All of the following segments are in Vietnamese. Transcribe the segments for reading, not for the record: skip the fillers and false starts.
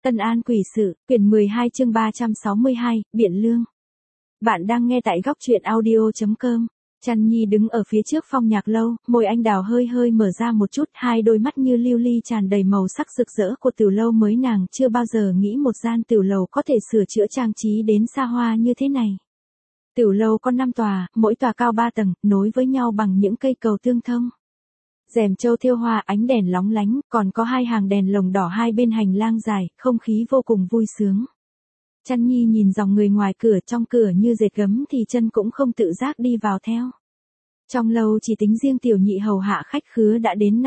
Tân An Quỷ Sự, quyển 12 chương 362, Biện Lương. Bạn đang nghe tại góc truyện audio.com. Trăn Nhi đứng ở phía trước Phong Nhạc Lâu, môi anh đào hơi hơi mở ra một chút, hai đôi mắt như lưu ly tràn đầy màu sắc rực rỡ của tiểu lâu mới, nàng chưa bao giờ nghĩ một gian tiểu lầu có thể sửa chữa trang trí đến xa hoa như thế này. Tiểu lâu có 5 tòa, mỗi tòa cao 3 tầng, nối với nhau bằng những cây cầu tương thông. Rèm châu thêu hoa, ánh đèn lóng lánh, còn có hai hàng đèn lồng đỏ hai bên hành lang dài, không khí vô cùng vui sướng. Trăn Nhi nhìn dòng người ngoài cửa, trong cửa như dệt gấm thì chân cũng không tự giác đi vào theo. Trong lâu chỉ tính riêng tiểu nhị hầu hạ khách khứa đã đến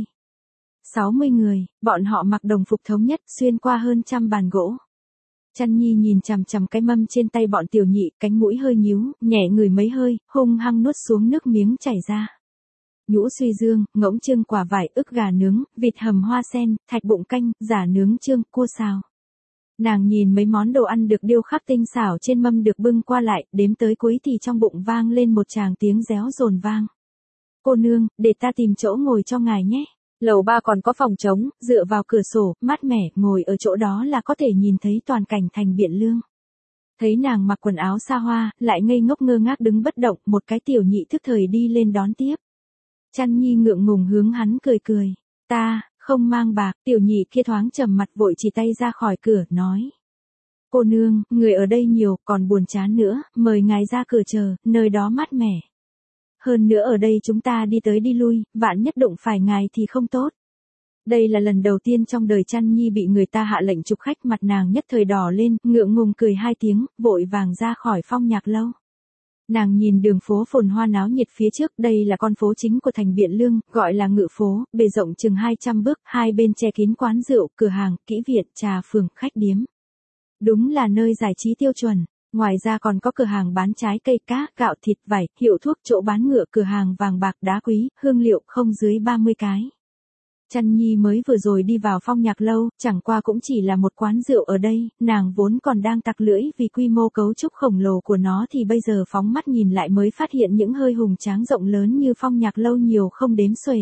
60 người, bọn họ mặc đồng phục thống nhất, xuyên qua hơn 100 bàn gỗ. Trăn Nhi nhìn chằm chằm cái mâm trên tay bọn tiểu nhị, cánh mũi hơi nhíu, nhẹ ngửi mấy hơi, hung hăng nuốt xuống nước miếng chảy ra. Nhũ suy dương, ngỗng trưng quả vải, ức gà nướng, vịt hầm hoa sen, thạch bụng canh, giả nướng trương, cua xào. Nàng nhìn mấy món đồ ăn được điêu khắc tinh xảo trên mâm được bưng qua lại, đếm tới cuối thì trong bụng vang lên một tràng tiếng réo rồn vang. Cô nương, để ta tìm chỗ ngồi cho ngài nhé. Lầu 3 còn có phòng trống, dựa vào cửa sổ, mát mẻ, ngồi ở chỗ đó là có thể nhìn thấy toàn cảnh thành Biện Lương. Thấy nàng mặc quần áo xa hoa, lại ngây ngốc ngơ ngác đứng bất động, một cái tiểu nhị thức thời đi lên đón tiếp. Trăn Nhi ngượng ngùng hướng hắn cười cười. Ta, không mang bạc. Tiểu nhị kia thoáng trầm mặt vội chỉ tay ra khỏi cửa, nói. Cô nương, người ở đây nhiều, còn buồn chán nữa, mời ngài ra cửa chờ, nơi đó mát mẻ. Hơn nữa ở đây chúng ta đi tới đi lui, vạn nhất đụng phải ngài thì không tốt. Đây là lần đầu tiên trong đời Trăn Nhi bị người ta hạ lệnh chụp khách, mặt nàng nhất thời đỏ lên, ngượng ngùng cười hai tiếng, vội vàng ra khỏi Phong Nhạc Lâu. Nàng nhìn đường phố phồn hoa náo nhiệt phía trước, đây là con phố chính của thành Biện Lương, gọi là Ngự Phố, bề rộng chừng 200 bước, hai bên che kín quán rượu, cửa hàng, kỹ viện, trà phường, khách điếm. Đúng là nơi giải trí tiêu chuẩn. Ngoài ra còn có cửa hàng bán trái cây, cá, gạo, thịt, vải, hiệu thuốc, chỗ bán ngựa, cửa hàng vàng bạc, đá quý, hương liệu, không dưới 30 cái. Trăn Nhi mới vừa rồi đi vào Phong Nhạc Lâu, chẳng qua cũng chỉ là một quán rượu ở đây, nàng vốn còn đang tặc lưỡi vì quy mô cấu trúc khổng lồ của nó thì bây giờ phóng mắt nhìn lại mới phát hiện những hơi hùng tráng rộng lớn như Phong Nhạc Lâu nhiều không đếm xuể.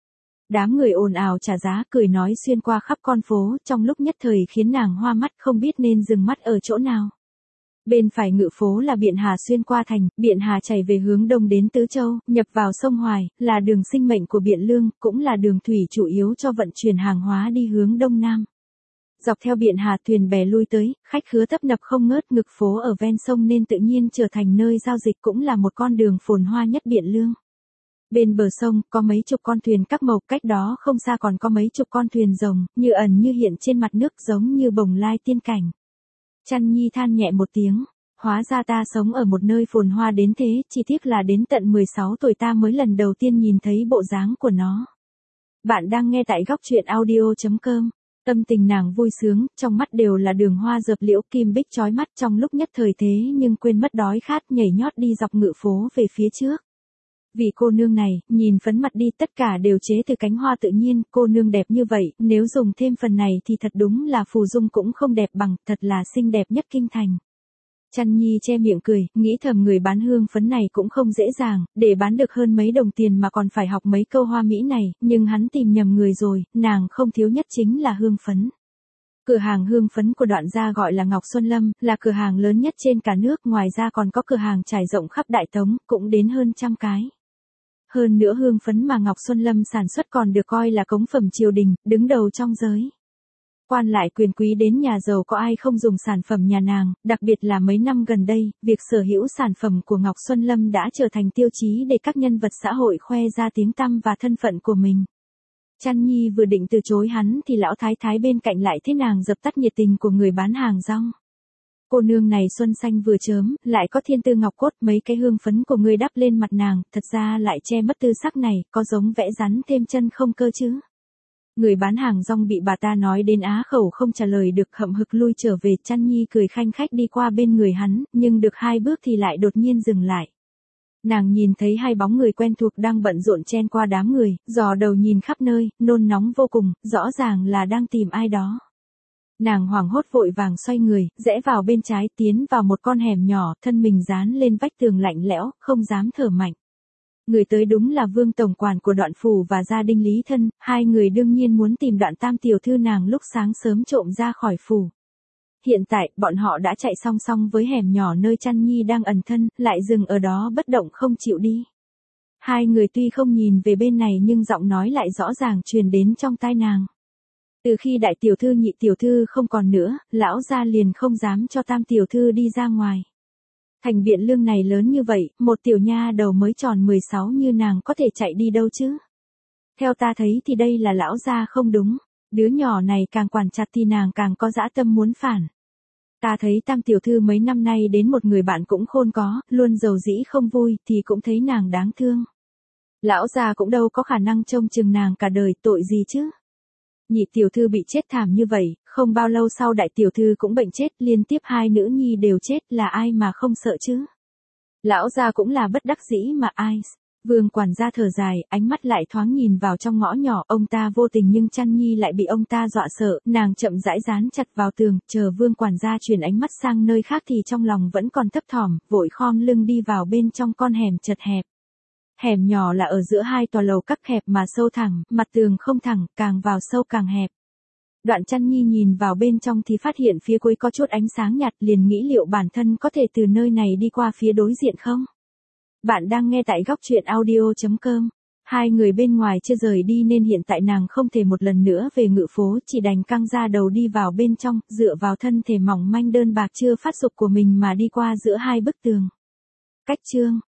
Đám người ồn ào trả giá, cười nói xuyên qua khắp con phố, trong lúc nhất thời khiến nàng hoa mắt không biết nên dừng mắt ở chỗ nào. Bên phải Ngự Phố là Biện Hà xuyên qua thành, Biện Hà chảy về hướng đông đến Tứ Châu, nhập vào sông Hoài, là đường sinh mệnh của Biện Lương, cũng là đường thủy chủ yếu cho vận chuyển hàng hóa đi hướng đông nam. Dọc theo Biện Hà thuyền bè lui tới, khách khứa tấp nập không ngớt, Ngự Phố ở ven sông nên tự nhiên trở thành nơi giao dịch, cũng là một con đường phồn hoa nhất Biện Lương. Bên bờ sông, có mấy chục con thuyền các màu, cách đó không xa còn có mấy chục con thuyền rồng, như ẩn như hiện trên mặt nước giống như bồng lai tiên cảnh. Trăn Nhi than nhẹ một tiếng, hóa ra ta sống ở một nơi phồn hoa đến thế, chỉ tiếc là đến tận 16 tuổi ta mới lần đầu tiên nhìn thấy bộ dáng của nó. Bạn đang nghe tại góc truyện audio.com. Tâm tình nàng vui sướng, trong mắt đều là đường hoa dợp liễu, kim bích chói mắt, trong lúc nhất thời thế nhưng quên mất đói khát, nhảy nhót đi dọc Ngự Phố về phía trước. Vì cô nương này, nhìn phấn mặt đi, tất cả đều chế từ cánh hoa tự nhiên, cô nương đẹp như vậy, nếu dùng thêm phần này thì thật đúng là phù dung cũng không đẹp bằng, thật là xinh đẹp nhất kinh thành. Trăn Nhi che miệng cười, nghĩ thầm người bán hương phấn này cũng không dễ dàng, để bán được hơn mấy đồng tiền mà còn phải học mấy câu hoa mỹ này, nhưng hắn tìm nhầm người rồi, nàng không thiếu nhất chính là hương phấn. Cửa hàng hương phấn của Đoạn gia gọi là Ngọc Xuân Lâm, là cửa hàng lớn nhất trên cả nước, ngoài ra còn có cửa hàng trải rộng khắp Đại Tống, cũng đến hơn 100 cái. Hơn nữa hương phấn mà Ngọc Xuân Lâm sản xuất còn được coi là cống phẩm triều đình, đứng đầu trong giới. Quan lại quyền quý đến nhà giàu có ai không dùng sản phẩm nhà nàng, đặc biệt là mấy năm gần đây, việc sở hữu sản phẩm của Ngọc Xuân Lâm đã trở thành tiêu chí để các nhân vật xã hội khoe ra tiếng tăm và thân phận của mình. Trăn Nhi vừa định từ chối hắn thì lão thái thái bên cạnh lại thế nàng dập tắt nhiệt tình của người bán hàng rong. Cô nương này xuân xanh vừa chớm, lại có thiên tư ngọc cốt, mấy cái hương phấn của ngươi đắp lên mặt nàng, thật ra lại che mất tư sắc này, có giống vẽ rắn thêm chân không cơ chứ. Người bán hàng rong bị bà ta nói đến á khẩu không trả lời được, hậm hực lui trở về. Trăn Nhi cười khanh khách đi qua bên người hắn, nhưng được 2 bước thì lại đột nhiên dừng lại. Nàng nhìn thấy 2 bóng người quen thuộc đang bận rộn chen qua đám người, dò đầu nhìn khắp nơi, nôn nóng vô cùng, rõ ràng là đang tìm ai đó. Nàng hoảng hốt vội vàng xoay người, rẽ vào bên trái, tiến vào một con hẻm nhỏ, thân mình dán lên vách tường lạnh lẽo, không dám thở mạnh. Người tới đúng là Vương tổng quản của Đoạn phủ và gia đình Lý Thân, hai người đương nhiên muốn tìm Đoạn tam tiểu thư nàng lúc sáng sớm trộm ra khỏi phủ. Hiện tại, bọn họ đã chạy song song với hẻm nhỏ nơi Chăn Nhi đang ẩn thân, lại dừng ở đó bất động không chịu đi. Hai người tuy không nhìn về bên này nhưng giọng nói lại rõ ràng truyền đến trong tai nàng. Từ khi đại tiểu thư nhị tiểu thư không còn nữa, lão gia liền không dám cho tam tiểu thư đi ra ngoài. Thành Biện Lương này lớn như vậy, một tiểu nha đầu mới tròn 16 như nàng có thể chạy đi đâu chứ? Theo ta thấy thì đây là lão gia không đúng, đứa nhỏ này càng quản chặt thì nàng càng có dã tâm muốn phản. Ta thấy tam tiểu thư mấy năm nay đến một người bạn cũng khôn có, luôn giàu dĩ không vui thì cũng thấy nàng đáng thương. Lão già cũng đâu có khả năng trông chừng nàng cả đời, tội gì chứ? Nhị tiểu thư bị chết thảm như vậy, không bao lâu sau đại tiểu thư cũng bệnh chết, liên tiếp hai nữ nhi đều chết, là ai mà không sợ chứ? Lão già cũng là bất đắc dĩ mà ai. Vương quản gia thở dài, ánh mắt lại thoáng nhìn vào trong ngõ nhỏ, ông ta vô tình nhưng Chăn Nhi lại bị ông ta dọa sợ, nàng chậm rãi dán chặt vào tường, chờ Vương quản gia chuyển ánh mắt sang nơi khác thì trong lòng vẫn còn thấp thỏm, vội khom lưng đi vào bên trong con hẻm chật hẹp. Hẻm nhỏ là ở giữa hai tòa lầu các hẹp mà sâu thẳng, mặt tường không thẳng, càng vào sâu càng hẹp. Đoạn Chăn Nhi nhìn vào bên trong thì phát hiện phía cuối có chút ánh sáng nhạt, liền nghĩ liệu bản thân có thể từ nơi này đi qua phía đối diện không? Bạn đang nghe tại góc truyện audio.com. Hai người bên ngoài chưa rời đi nên hiện tại nàng không thể một lần nữa về Ngự phố, chỉ đành căng ra đầu đi vào bên trong, dựa vào thân thể mỏng manh đơn bạc chưa phát dục của mình mà đi qua giữa hai bức tường. Cách chương